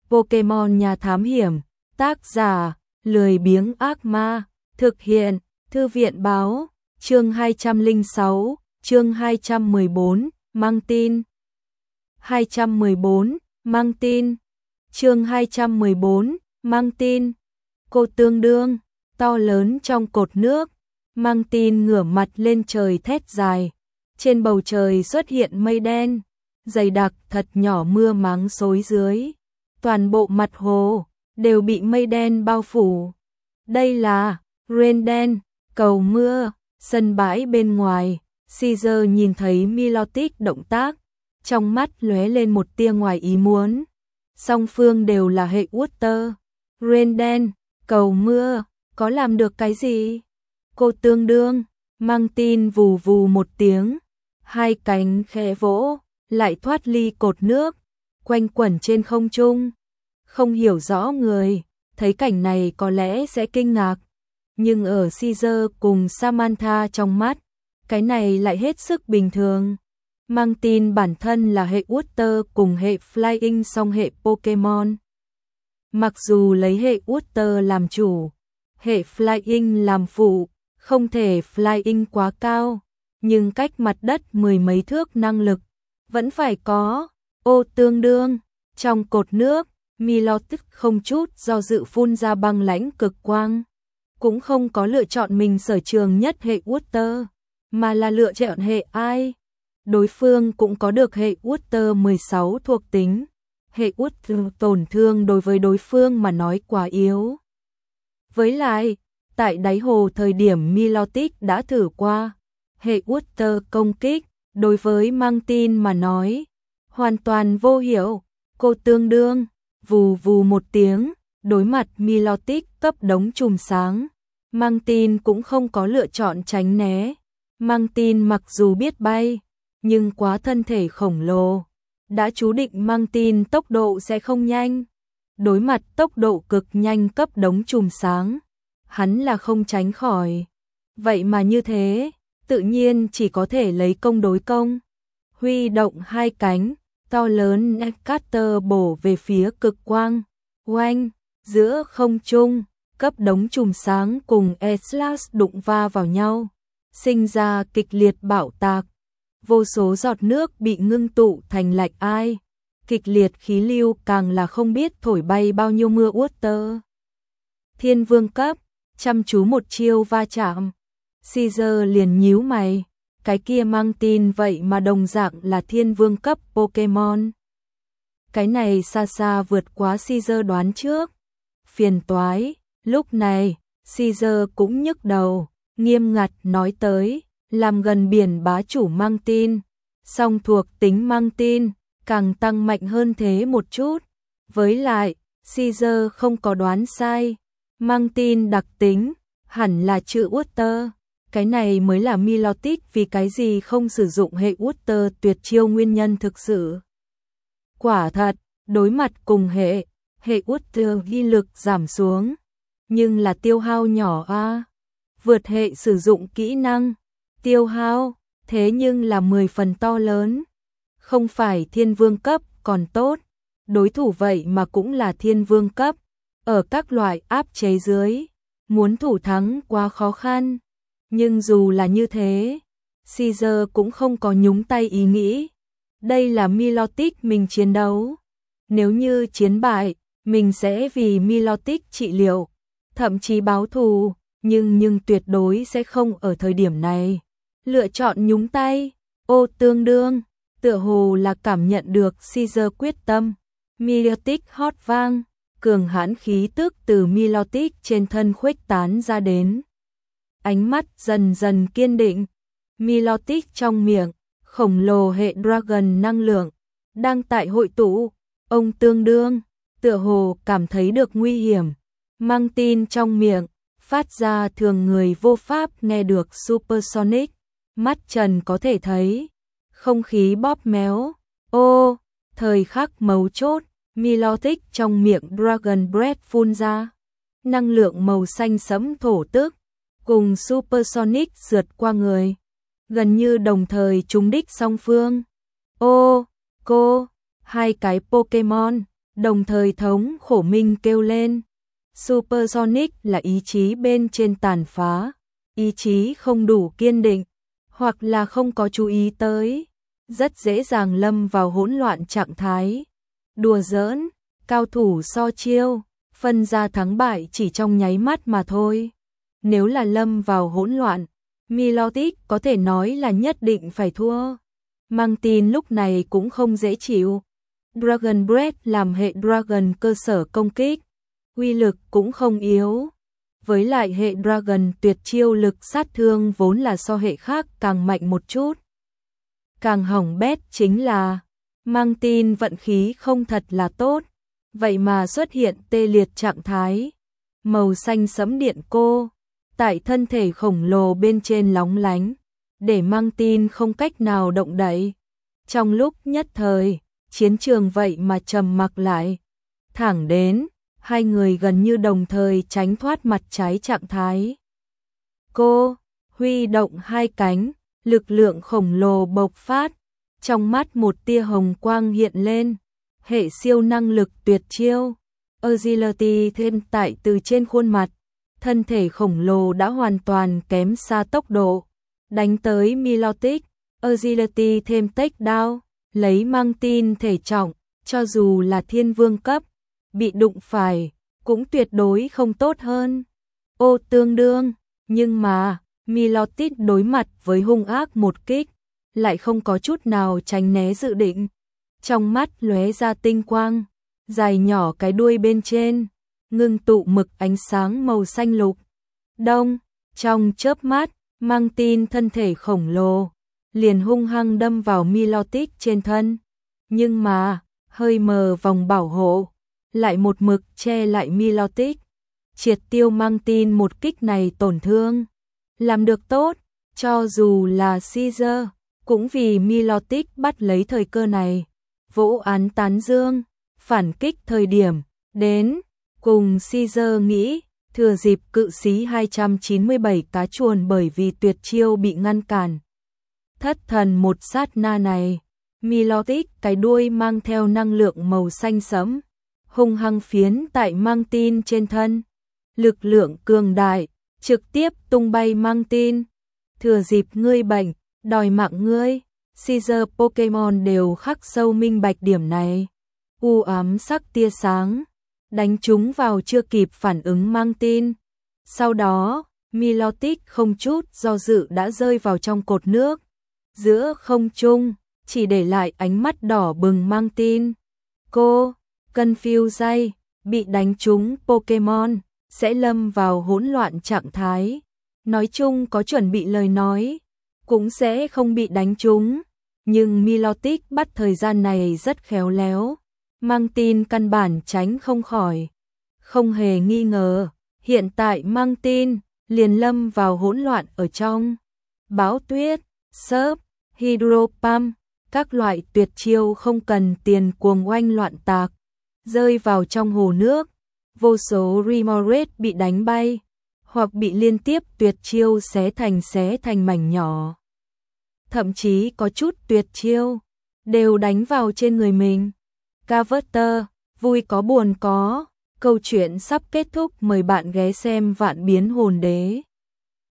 Pokemon nhà thám hiểm, tác giả, lười biếng ác ma, thực hiện, thư viện báo, chương 206, chương 214, mang tin. 214, mang tin. Chương 214, mang tin. Cô tương đương, to lớn trong cột nước, mang tin ngửa mặt lên trời thét dài. Trên bầu trời xuất hiện mây đen, dày đặc thật nhỏ mưa máng xối dưới. Toàn bộ mặt hồ đều bị mây đen bao phủ. Đây là rain đen, cầu mưa. Sân bãi bên ngoài, Caesar nhìn thấy Milotic động tác, trong mắt lóe lên một tia ngoài ý muốn. Song phương đều là hệ Water. Rain đen, cầu mưa, có làm được cái gì? Cô tương đương, mang tin vù vù một tiếng, hai cánh khẽ vỗ, lại thoát ly cột nước, quanh quẩn trên không trung. Không hiểu rõ người, thấy cảnh này có lẽ sẽ kinh ngạc, nhưng ở Caesar cùng Samantha trong mắt, cái này lại hết sức bình thường. Mang tin bản thân là hệ Water cùng hệ Flying song hệ Pokemon. Mặc dù lấy hệ Water làm chủ, hệ Flying làm phụ, không thể Flying quá cao, nhưng cách mặt đất mười mấy thước năng lực vẫn phải có. Ô tương đương, trong cột nước, Milotic không chút do dự phun ra băng lãnh cực quang, cũng không có lựa chọn mình sở trường nhất hệ Water, mà là lựa chọn hệ ai. Đối phương cũng có được hệ Water 16 thuộc tính, hệ Water tổn thương đối với đối phương mà nói quá yếu. Với lại, tại đáy hồ thời điểm Milotic đã thử qua, hệ Water công kích, đối với mang tin mà nói, hoàn toàn vô hiệu. Cô tương đương, vù vù một tiếng, đối mặt Milotic cấp đống chùm sáng, mang tin cũng không có lựa chọn tránh né. Mang tin mặc dù biết bay, nhưng quá thân thể khổng lồ, đã chú định mang tin tốc độ sẽ không nhanh. Đối mặt tốc độ cực nhanh cấp đống chùm sáng, hắn là không tránh khỏi. Vậy mà như thế, tự nhiên chỉ có thể lấy công đối công. Huy động hai cánh, to lớn Neccator bổ về phía cực quang. Oanh, giữa không trung, cấp đống chùm sáng cùng Atlas đụng va vào nhau, sinh ra kịch liệt bạo tạc. Vô số giọt nước bị ngưng tụ thành lạch ai. Kịch liệt khí lưu càng là không biết thổi bay bao nhiêu mưa Water. Thiên vương cấp, chăm chú một chiêu va chạm. Caesar liền nhíu mày, cái kia mang tin vậy mà đồng dạng là thiên vương cấp Pokemon. Cái này xa xa vượt quá Caesar đoán trước. Phiền toái, lúc này, Caesar cũng nhức đầu, nghiêm ngặt nói tới, làm gần biển bá chủ mang tin, song thuộc tính mang tin, càng tăng mạnh hơn thế một chút. Với lại, Caesar không có đoán sai, mang tin đặc tính, hẳn là chữ Water. Cái này mới là Milotic vì cái gì không sử dụng hệ Water tuyệt chiêu nguyên nhân thực sự. Quả thật, đối mặt cùng hệ Water ghi lực giảm xuống, nhưng là tiêu hao nhỏ a. Vượt hệ sử dụng kỹ năng, tiêu hao, thế nhưng là 10 phần to lớn. Không phải thiên vương cấp còn tốt, đối thủ vậy mà cũng là thiên vương cấp, ở các loại áp chế dưới, muốn thủ thắng quá khó khăn. Nhưng dù là như thế, Caesar cũng không có nhúng tay ý nghĩ. Đây là Milotic mình chiến đấu. Nếu như chiến bại, mình sẽ vì Milotic trị liệu, thậm chí báo thù, nhưng tuyệt đối sẽ không ở thời điểm này lựa chọn nhúng tay. Ô tương đương, tựa hồ là cảm nhận được Caesar quyết tâm. Milotic hót vang, cường hãn khí tức từ Milotic trên thân khuếch tán ra đến. Ánh mắt dần dần kiên định. Milotic trong miệng, khổng lồ hệ Dragon năng lượng, đang tại hội tụ. Ông tương đương, tựa hồ cảm thấy được nguy hiểm. Mang tin trong miệng, phát ra thường người vô pháp nghe được supersonic. Mắt trần có thể thấy, không khí bóp méo. Ô, thời khắc mấu chốt, Milotic trong miệng Dragon Breath phun ra. Năng lượng màu xanh sẫm thổ tức, cùng supersonic sượt qua người, gần như đồng thời trúng đích song phương. Ô, cô, hai cái Pokemon, đồng thời thống khổ minh kêu lên. Supersonic là ý chí bên trên tàn phá, ý chí không đủ kiên định, hoặc là không có chú ý tới, rất dễ dàng lâm vào hỗn loạn trạng thái. Đùa giỡn, cao thủ so chiêu, phân ra thắng bại chỉ trong nháy mắt mà thôi. Nếu là lâm vào hỗn loạn, Milotic có thể nói là nhất định phải thua. Mang tin lúc này cũng không dễ chịu. Dragon Breath làm hệ Dragon cơ sở công kích, uy lực cũng không yếu. Với lại hệ Dragon tuyệt chiêu lực sát thương vốn là so hệ khác càng mạnh một chút. Càng hỏng bét chính là Mang tin vận khí không thật là tốt, vậy mà xuất hiện tê liệt trạng thái. Màu xanh sẫm điện cô tại thân thể khổng lồ bên trên lóng lánh, để Mang tin không cách nào động đậy. Trong lúc nhất thời, chiến trường vậy mà trầm mặc lại. Thẳng đến, hai người gần như đồng thời tránh thoát mặt trái trạng thái. Cô huy động hai cánh, lực lượng khổng lồ bộc phát, trong mắt một tia hồng quang hiện lên, hệ siêu năng lực tuyệt chiêu, Agility thêm tại từ trên khuôn mặt, thân thể khổng lồ đã hoàn toàn kém xa tốc độ, đánh tới Milotic, Agility thêm takedown, lấy Mang tin thể trọng, cho dù là thiên vương cấp, bị đụng phải, cũng tuyệt đối không tốt hơn. Ô tương đương, nhưng mà, Milotic đối mặt với hung ác một kích, lại không có chút nào tránh né dự định. Trong mắt lóe ra tinh quang, dài nhỏ cái đuôi bên trên, ngưng tụ mực ánh sáng màu xanh lục. Đông, trong chớp mắt, Mang tin thân thể khổng lồ, liền hung hăng đâm vào Milotic trên thân. Nhưng mà, hơi mờ vòng bảo hộ, lại một mực che lại Milotic, triệt tiêu Mang tin một kích này tổn thương. Làm được tốt, cho dù là Caesar, cũng vì Milotic bắt lấy thời cơ này, vỗ án tán dương, phản kích thời điểm, đến, cùng Caesar nghĩ, thừa dịp cự sĩ 297 cá chuồn bởi vì tuyệt chiêu bị ngăn cản. Thất thần một sát na này, Milotic cái đuôi mang theo năng lượng màu xanh sẫm, hung hăng phiến tại Mang tin trên thân. Lực lượng cường đại, trực tiếp tung bay Mang tin. Thừa dịp ngươi bệnh, đòi mạng ngươi, Caesar Pokemon đều khắc sâu minh bạch điểm này. U ám sắc tia sáng, đánh chúng vào chưa kịp phản ứng Mang tin. Sau đó, Milotic không chút do dự đã rơi vào trong cột nước. Giữa không trung, chỉ để lại ánh mắt đỏ bừng Mang tin. Cô, Confuse, bị đánh trúng Pokemon, sẽ lâm vào hỗn loạn trạng thái. Nói chung có chuẩn bị lời nói, cũng sẽ không bị đánh trúng. Nhưng Milotic bắt thời gian này rất khéo léo. Mang tin căn bản tránh không khỏi. Không hề nghi ngờ, hiện tại Mang tin liền lâm vào hỗn loạn ở trong. Bão tuyết, sớp, hydro pump, các loại tuyệt chiêu không cần tiền cuồng oanh loạn tạc, rơi vào trong hồ nước. Vô số Remoraid bị đánh bay, hoặc bị liên tiếp tuyệt chiêu xé thành mảnh nhỏ. Thậm chí có chút tuyệt chiêu, đều đánh vào trên người mình. Carver, vui có buồn có, câu chuyện sắp kết thúc, mời bạn ghé xem Vạn Biến Hồn Đế.